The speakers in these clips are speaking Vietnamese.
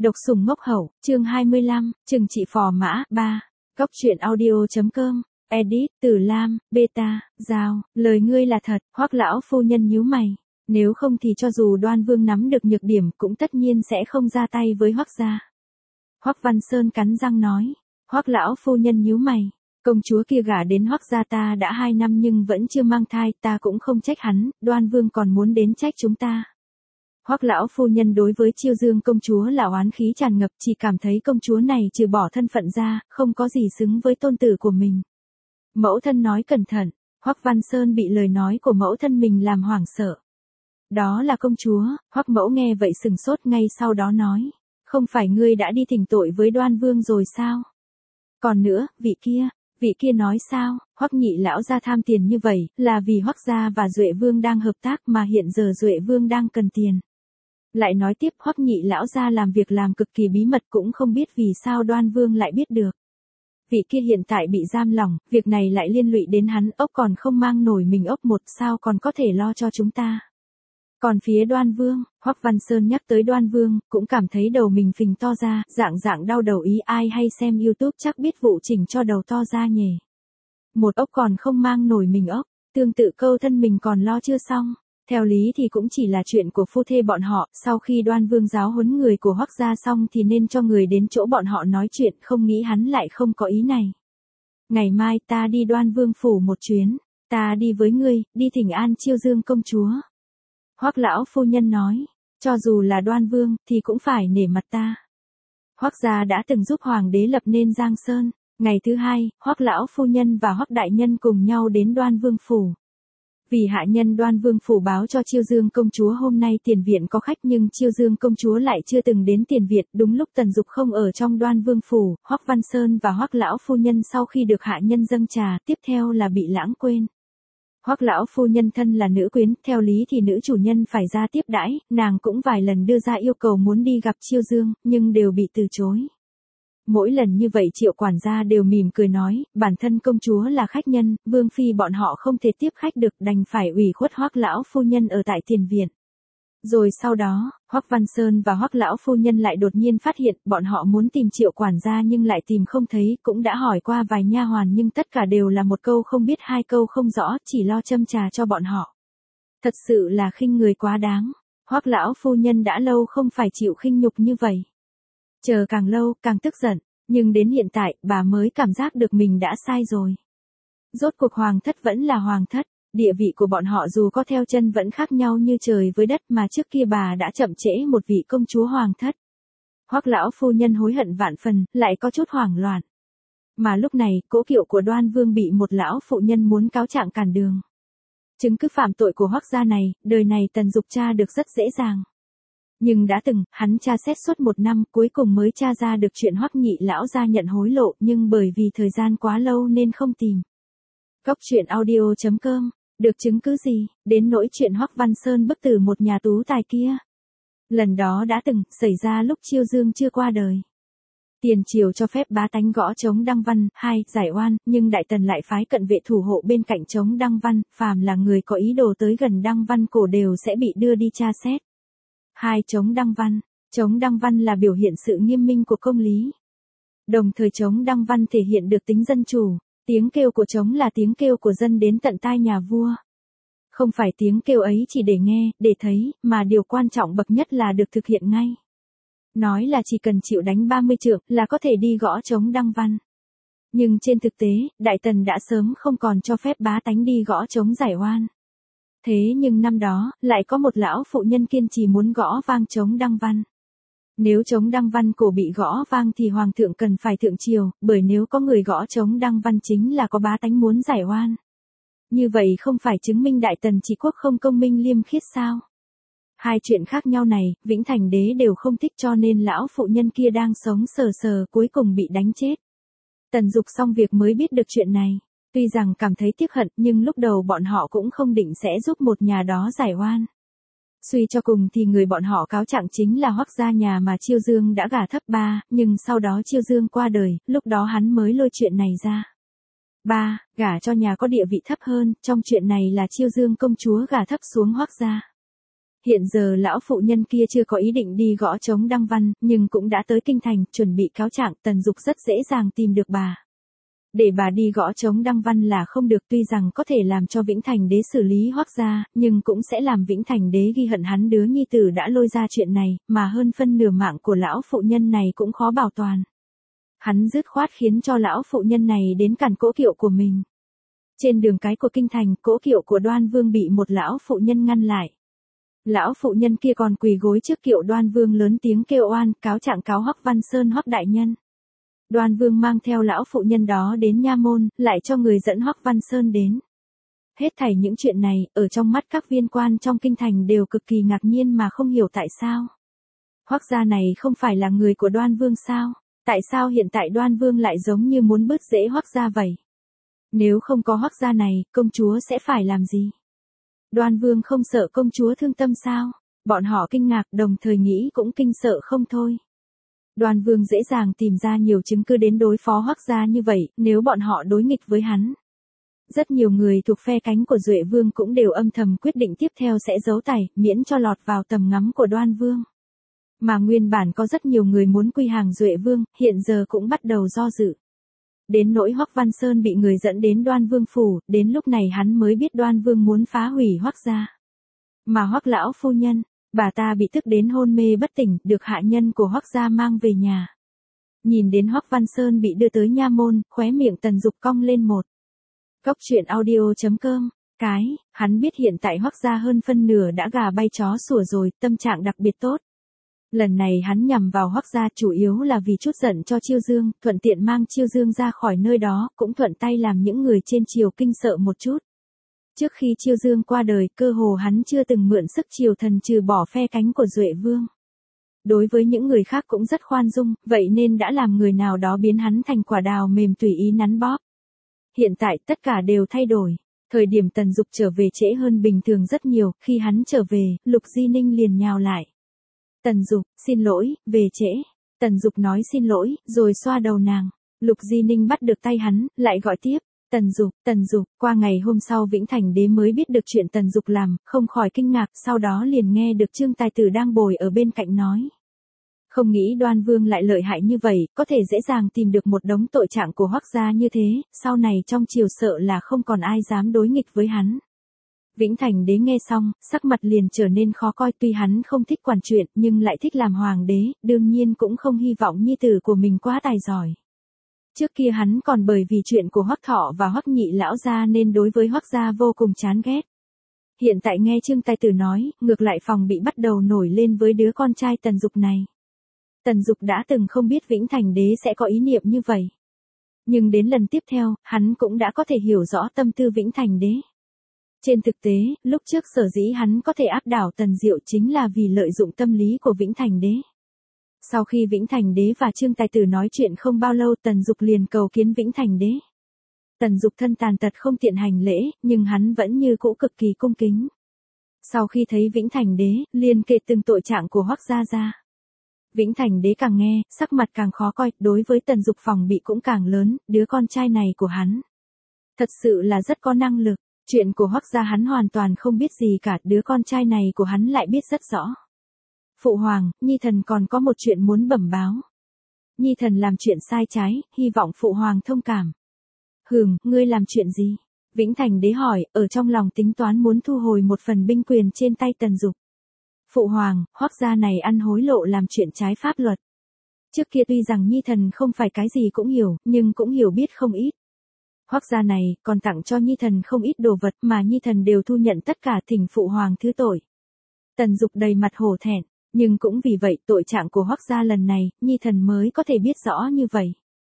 Độc sủng ngốc hậu, chương 25, trừng trị phò mã, 3. Cóc truyện audio.com, edit, Tử Lam, beta, Giao, lời ngươi là thật, Hoắc lão phu nhân nhíu mày. Nếu không thì cho dù Đoan Vương nắm được nhược điểm cũng tất nhiên sẽ không ra tay với Hoắc gia. Hoắc Văn Sơn cắn răng nói. Hoắc lão phu nhân nhíu mày. Công chúa kia gả đến Hoắc gia ta đã 2 năm nhưng vẫn chưa mang thai, ta cũng không trách hắn, Đoan Vương còn muốn đến trách chúng ta. Hoắc lão phu nhân đối với Chiêu Dương công chúa là oán khí tràn ngập, chỉ cảm thấy công chúa này trừ bỏ thân phận ra, không có gì xứng với tôn tử của mình. Mẫu thân nói cẩn thận, Hoắc Văn Sơn bị lời nói của mẫu thân mình làm hoảng sợ. Đó là công chúa, Hoắc mẫu nghe vậy sừng sốt ngay sau đó nói. Không phải ngươi đã đi thỉnh tội với Đoan Vương rồi sao? Còn nữa, vị kia nói sao, Hoắc nhị lão gia tham tiền như vậy, là vì Hoắc gia và Duệ Vương đang hợp tác mà hiện giờ Duệ Vương đang cần tiền. Lại nói tiếp Hoắc nhị lão gia làm việc làm cực kỳ bí mật cũng không biết vì sao Đoan Vương lại biết được. Vị kia hiện tại bị giam lỏng, việc này lại liên lụy đến hắn, ốc còn không mang nổi mình ốc một sao còn có thể lo cho chúng ta. Còn phía Đoan Vương, Hoắc Văn Sơn nhắc tới Đoan Vương, cũng cảm thấy đầu mình phình to ra, dạng đau đầu ý, ai hay xem YouTube chắc biết vụ chỉnh cho đầu to ra nhỉ. Một ốc còn không mang nổi mình ốc, tương tự câu thân mình còn lo chưa xong. Theo lý thì cũng chỉ là chuyện của phu thê bọn họ, sau khi Đoan Vương giáo huấn người của Hoắc gia xong thì nên cho người đến chỗ bọn họ nói chuyện, không nghĩ hắn lại không có ý này. Ngày mai ta đi Đoan Vương phủ một chuyến, ta đi với ngươi, đi thỉnh an Chiêu Dương công chúa. Hoắc lão phu nhân nói, cho dù là Đoan Vương thì cũng phải nể mặt ta. Hoắc gia đã từng giúp hoàng đế lập nên Giang Sơn. Ngày thứ hai, Hoắc lão phu nhân và Hoắc đại nhân cùng nhau đến Đoan Vương phủ. Vì hạ nhân Đoan Vương phủ báo cho Chiêu Dương công chúa hôm nay tiền viện có khách nhưng Chiêu Dương công chúa lại chưa từng đến tiền viện, đúng lúc Tần Dục không ở trong Đoan Vương phủ, Hoắc Văn Sơn và Hoắc lão phu nhân sau khi được hạ nhân dâng trà, tiếp theo là bị lãng quên. Hoắc lão phu nhân thân là nữ quyến, theo lý thì nữ chủ nhân phải ra tiếp đãi, nàng cũng vài lần đưa ra yêu cầu muốn đi gặp Chiêu Dương, nhưng đều bị từ chối. Mỗi lần như vậy Triệu quản gia đều mỉm cười nói, bản thân công chúa là khách nhân, vương phi bọn họ không thể tiếp khách được, đành phải ủy khuất Hoắc lão phu nhân ở tại tiền viện. Rồi sau đó, Hoắc Văn Sơn và Hoắc lão phu nhân lại đột nhiên phát hiện, bọn họ muốn tìm Triệu quản gia nhưng lại tìm không thấy, cũng đã hỏi qua vài nha hoàn nhưng tất cả đều là một câu không biết hai câu không rõ, chỉ lo châm trà cho bọn họ. Thật sự là khinh người quá đáng. Hoắc lão phu nhân đã lâu không phải chịu khinh nhục như vậy. Chờ càng lâu, càng tức giận, nhưng đến hiện tại, bà mới cảm giác được mình đã sai rồi. Rốt cuộc hoàng thất vẫn là hoàng thất, địa vị của bọn họ dù có theo chân vẫn khác nhau như trời với đất mà trước kia bà đã chậm trễ một vị công chúa hoàng thất. Hoắc lão phu nhân hối hận vạn phần, lại có chút hoảng loạn. Mà lúc này, cỗ kiệu của Đoan Vương bị một lão phụ nhân muốn cáo trạng cản đường. Chứng cứ phạm tội của Hoắc gia này, đời này Tần Dục tra được rất dễ dàng. Nhưng đã từng, hắn tra xét suốt 1 năm, cuối cùng mới tra ra được chuyện Hoắc nhị lão gia nhận hối lộ, nhưng bởi vì thời gian quá lâu nên không tìm. Cóc truyện audio.com, được chứng cứ gì, đến nỗi chuyện Hoắc Văn Sơn bức tử một nhà tú tài kia. Lần đó đã từng, xảy ra lúc Chiêu Dương chưa qua đời. Tiền triều cho phép bá tánh gõ trống Đăng Văn, giải oan, nhưng Đại Tần lại phái cận vệ thủ hộ bên cạnh trống Đăng Văn, phàm là người có ý đồ tới gần Đăng Văn cổ đều sẽ bị đưa đi tra xét. Trống Đăng Văn. Trống Đăng Văn là biểu hiện sự nghiêm minh của công lý. Đồng thời trống Đăng Văn thể hiện được tính dân chủ, tiếng kêu của trống là tiếng kêu của dân đến tận tai nhà vua. Không phải tiếng kêu ấy chỉ để nghe, để thấy, mà điều quan trọng bậc nhất là được thực hiện ngay. Nói là chỉ cần chịu đánh 30 trượng là có thể đi gõ trống Đăng Văn. Nhưng trên thực tế, Đại Tần đã sớm không còn cho phép bá tánh đi gõ trống giải oan. Thế nhưng năm đó, lại có một lão phụ nhân kiên trì muốn gõ vang trống Đăng Văn. Nếu trống Đăng Văn cổ bị gõ vang thì hoàng thượng cần phải thượng triều, bởi nếu có người gõ trống Đăng Văn chính là có bá tánh muốn giải oan. Như vậy không phải chứng minh Đại Tần trị quốc không công minh liêm khiết sao? Hai chuyện khác nhau này, Vĩnh Thành đế đều không thích cho nên lão phụ nhân kia đang sống sờ cuối cùng bị đánh chết. Tần Dục xong việc mới biết được chuyện này. Tuy rằng cảm thấy tiếc hận nhưng lúc đầu bọn họ cũng không định sẽ giúp một nhà đó giải oan. Suy cho cùng thì người bọn họ cáo trạng chính là Hoắc gia nhà mà Chiêu Dương đã gả thấp 3, nhưng sau đó Chiêu Dương qua đời, lúc đó hắn mới lôi chuyện này ra. 3. Gả cho nhà có địa vị thấp hơn, trong chuyện này là Chiêu Dương công chúa gả thấp xuống Hoắc gia. Hiện giờ lão phụ nhân kia chưa có ý định đi gõ trống đăng văn, nhưng cũng đã tới kinh thành, chuẩn bị cáo trạng, Tần Dục rất dễ dàng tìm được bà. Để bà đi gõ trống đăng văn là không được, tuy rằng có thể làm cho Vĩnh Thành Đế xử lý Hoắc gia, nhưng cũng sẽ làm Vĩnh Thành Đế ghi hận hắn đứa nhi tử đã lôi ra chuyện này, mà hơn phân nửa mạng của lão phụ nhân này cũng khó bảo toàn. Hắn dứt khoát khiến cho lão phụ nhân này đến cản cỗ kiệu của mình. Trên đường cái của kinh thành, cỗ kiệu của Đoan Vương bị một lão phụ nhân ngăn lại. Lão phụ nhân kia còn quỳ gối trước kiệu Đoan Vương lớn tiếng kêu oan, cáo trạng cáo Hoắc Văn Sơn Hoắc đại nhân. Đoan Vương mang theo lão phụ nhân đó đến nha môn, lại cho người dẫn Hoắc Văn Sơn đến. Hết thảy những chuyện này, ở trong mắt các viên quan trong kinh thành đều cực kỳ ngạc nhiên mà không hiểu tại sao. Hoắc gia này không phải là người của Đoan Vương sao? Tại sao hiện tại Đoan Vương lại giống như muốn bứt rễ Hoắc gia vậy? Nếu không có Hoắc gia này, công chúa sẽ phải làm gì? Đoan Vương không sợ công chúa thương tâm sao? Bọn họ kinh ngạc, đồng thời nghĩ cũng kinh sợ không thôi. Đoan Vương dễ dàng tìm ra nhiều chứng cứ đến đối phó Hoắc gia như vậy, nếu bọn họ đối nghịch với hắn. Rất nhiều người thuộc phe cánh của Duệ Vương cũng đều âm thầm quyết định tiếp theo sẽ giấu tài, miễn cho lọt vào tầm ngắm của Đoan Vương. Mà nguyên bản có rất nhiều người muốn quy hàng Duệ Vương, hiện giờ cũng bắt đầu do dự. Đến nỗi Hoắc Văn Sơn bị người dẫn đến Đoan Vương phủ, đến lúc này hắn mới biết Đoan Vương muốn phá hủy Hoắc gia. Mà Hoắc lão phu nhân, bà ta bị tức đến hôn mê bất tỉnh, được hạ nhân của Hoắc gia mang về nhà. Nhìn đến Hoắc Văn Sơn bị đưa tới nha môn, khóe miệng Tần Dục cong lên một. Cốc truyện audio.com, hắn biết hiện tại Hoắc gia hơn phân nửa đã gà bay chó sủa rồi, tâm trạng đặc biệt tốt. Lần này hắn nhằm vào Hoắc gia chủ yếu là vì chút giận cho Chiêu Dương, thuận tiện mang Chiêu Dương ra khỏi nơi đó, cũng thuận tay làm những người trên triều kinh sợ một chút. Trước khi Chiêu Dương qua đời, cơ hồ hắn chưa từng mượn sức triều thần trừ bỏ phe cánh của Duệ Vương. Đối với những người khác cũng rất khoan dung, vậy nên đã làm người nào đó biến hắn thành quả đào mềm tùy ý nắn bóp. Hiện tại tất cả đều thay đổi. Thời điểm Tần Dục trở về trễ hơn bình thường rất nhiều, khi hắn trở về, Lục Di Ninh liền nhào lại. Tần Dục, xin lỗi, về trễ. Tần Dục nói xin lỗi, rồi xoa đầu nàng. Lục Di Ninh bắt được tay hắn, lại gọi tiếp. Tần Dục, qua ngày hôm sau Vĩnh Thành Đế mới biết được chuyện Tần Dục làm, không khỏi kinh ngạc, sau đó liền nghe được Trương Tài Tử đang bồi ở bên cạnh nói. Không nghĩ Đoan Vương lại lợi hại như vậy, có thể dễ dàng tìm được một đống tội trạng của Hoắc gia như thế, sau này trong triều sợ là không còn ai dám đối nghịch với hắn. Vĩnh Thành Đế nghe xong, sắc mặt liền trở nên khó coi, tuy hắn không thích quản chuyện nhưng lại thích làm hoàng đế, đương nhiên cũng không hy vọng nhi tử của mình quá tài giỏi. Trước kia hắn còn bởi vì chuyện của Hoắc Thọ và Hoắc Nhị lão gia nên đối với Hoắc gia vô cùng chán ghét. Hiện tại nghe Trương Tài Tử nói, ngược lại phòng bị bắt đầu nổi lên với đứa con trai Tần Dục này. Tần Dục đã từng không biết Vĩnh Thành Đế sẽ có ý niệm như vậy. Nhưng đến lần tiếp theo, hắn cũng đã có thể hiểu rõ tâm tư Vĩnh Thành Đế. Trên thực tế, lúc trước sở dĩ hắn có thể áp đảo Tần Diệu chính là vì lợi dụng tâm lý của Vĩnh Thành Đế. Sau khi Vĩnh Thành Đế và Trương Tài Tử nói chuyện không bao lâu, Tần Dục liền cầu kiến Vĩnh Thành Đế. Tần Dục thân tàn tật không tiện hành lễ, nhưng hắn vẫn như cũ cực kỳ cung kính. Sau khi thấy Vĩnh Thành Đế, liền kể từng tội trạng của Hoắc gia ra. Vĩnh Thành Đế càng nghe, sắc mặt càng khó coi, đối với Tần Dục phòng bị cũng càng lớn, đứa con trai này của hắn. Thật sự là rất có năng lực, chuyện của Hoắc gia hắn hoàn toàn không biết gì cả, đứa con trai này của hắn lại biết rất rõ. Phụ hoàng, Nhi thần còn có một chuyện muốn bẩm báo. Nhi thần làm chuyện sai trái, hy vọng phụ hoàng thông cảm. Ngươi làm chuyện gì? Vĩnh Thành Đế hỏi, ở trong lòng tính toán muốn thu hồi một phần binh quyền trên tay Tần Dục. Phụ hoàng, Hoắc gia này ăn hối lộ làm chuyện trái pháp luật. Trước kia tuy rằng Nhi thần không phải cái gì cũng hiểu, nhưng cũng hiểu biết không ít. Hoắc gia này còn tặng cho Nhi thần không ít đồ vật mà Nhi thần đều thu nhận tất cả, thỉnh phụ hoàng thứ tội. Tần Dục đầy mặt hổ thẹn, nhưng cũng vì vậy tội trạng của Hoắc gia lần này, Nhi thần mới có thể biết rõ như vậy.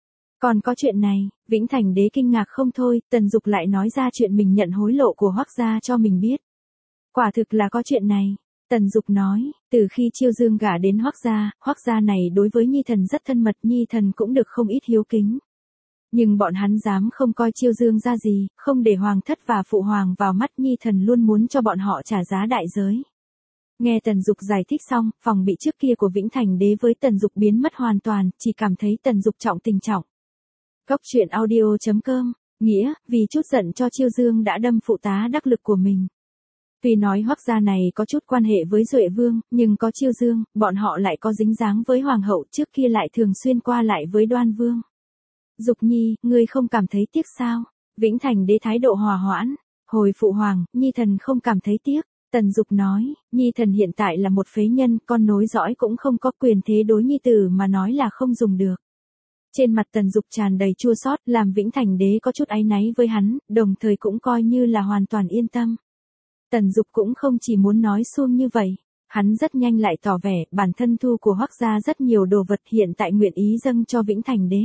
Còn có chuyện này, Vĩnh Thành Đế kinh ngạc không thôi, Tần Dục lại nói ra chuyện mình nhận hối lộ của Hoắc gia cho mình biết. Quả thực là có chuyện này. Tần Dục nói, từ khi Chiêu Dương gả đến Hoắc gia này đối với Nhi thần rất thân mật, Nhi thần cũng được không ít hiếu kính. Nhưng bọn hắn dám không coi Chiêu Dương ra gì, không để hoàng thất và phụ hoàng vào mắt, Nhi thần luôn muốn cho bọn họ trả giá đại giới. Nghe Tần Dục giải thích xong, phòng bị trước kia của Vĩnh Thành Đế với Tần Dục biến mất hoàn toàn, chỉ cảm thấy Tần Dục trọng tình trọng. Cốc truyện audio.com, nghĩa, vì chút giận cho Chiêu Dương đã đâm phụ tá đắc lực của mình. Tuy nói Hoắc gia này có chút quan hệ với Duệ Vương, nhưng có Chiêu Dương, bọn họ lại có dính dáng với Hoàng hậu, trước kia lại thường xuyên qua lại với Đoan Vương. Dục Nhi, ngươi không cảm thấy tiếc sao? Vĩnh Thành Đế thái độ hòa hoãn. Hồi phụ hoàng, Nhi thần không cảm thấy tiếc. Tần Dục nói, Nhi thần hiện tại là một phế nhân, con nối dõi cũng không có quyền thế đối nhi tử mà nói là không dùng được. Trên mặt Tần Dục tràn đầy chua xót, làm Vĩnh Thành Đế có chút áy náy với hắn, đồng thời cũng coi như là hoàn toàn yên tâm. Tần Dục cũng không chỉ muốn nói suông như vậy, hắn rất nhanh lại tỏ vẻ, bản thân thu của Hoắc gia rất nhiều đồ vật hiện tại nguyện ý dâng cho Vĩnh Thành Đế.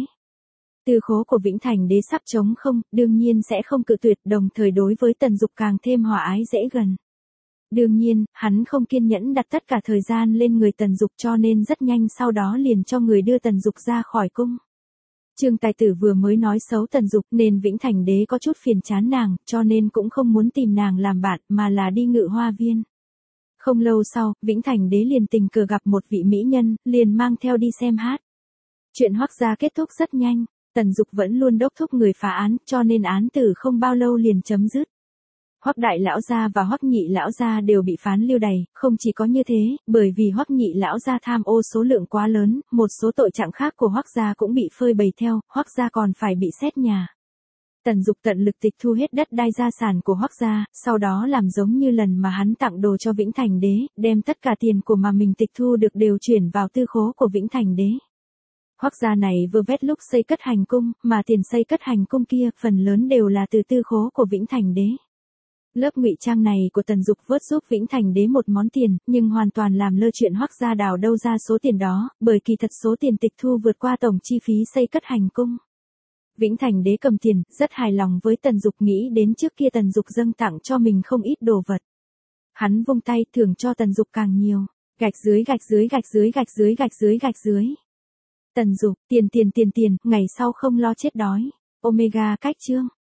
Tư khố của Vĩnh Thành Đế sắp trống không, đương nhiên sẽ không cự tuyệt, đồng thời đối với Tần Dục càng thêm hòa ái dễ gần. Đương nhiên, hắn không kiên nhẫn đặt tất cả thời gian lên người Tần Dục cho nên rất nhanh sau đó liền cho người đưa Tần Dục ra khỏi cung. Trương Tài Tử vừa mới nói xấu Tần Dục nên Vĩnh Thành Đế có chút phiền chán nàng, cho nên cũng không muốn tìm nàng làm bạn mà là đi Ngự Hoa Viên. Không lâu sau, Vĩnh Thành Đế liền tình cờ gặp một vị mỹ nhân, liền mang theo đi xem hát. Chuyện Hoắc gia kết thúc rất nhanh, Tần Dục vẫn luôn đốc thúc người phá án, cho nên án tử không bao lâu liền chấm dứt. Hoắc đại lão gia và Hoắc nhị lão gia đều bị phán lưu đày, không chỉ có như thế, bởi vì Hoắc nhị lão gia tham ô số lượng quá lớn, một số tội trạng khác của Hoắc gia cũng bị phơi bày theo, Hoắc gia còn phải bị xét nhà. Tần Dục tận lực tịch thu hết đất đai gia sản của Hoắc gia, sau đó làm giống như lần mà hắn tặng đồ cho Vĩnh Thành Đế, đem tất cả tiền của mà mình tịch thu được đều chuyển vào tư khố của Vĩnh Thành Đế. Hoắc gia này vừa vét lúc xây cất hành cung, mà tiền xây cất hành cung kia phần lớn đều là từ tư khố của Vĩnh Thành Đế. Lớp ngụy trang này của Tần Dục vớt giúp Vĩnh Thành Đế một món tiền, nhưng hoàn toàn làm lơ chuyện Hoắc gia đào đâu ra số tiền đó, bởi kỳ thật số tiền tịch thu vượt qua tổng chi phí xây cất hành cung. Vĩnh Thành Đế cầm tiền, rất hài lòng với Tần Dục, nghĩ đến trước kia Tần Dục dâng tặng cho mình không ít đồ vật. Hắn vung tay thưởng cho Tần Dục càng nhiều, gạch dưới gạch dưới gạch dưới gạch dưới gạch dưới gạch dưới. Tần Dục, tiền, ngày sau không lo chết đói. Omega cách chương.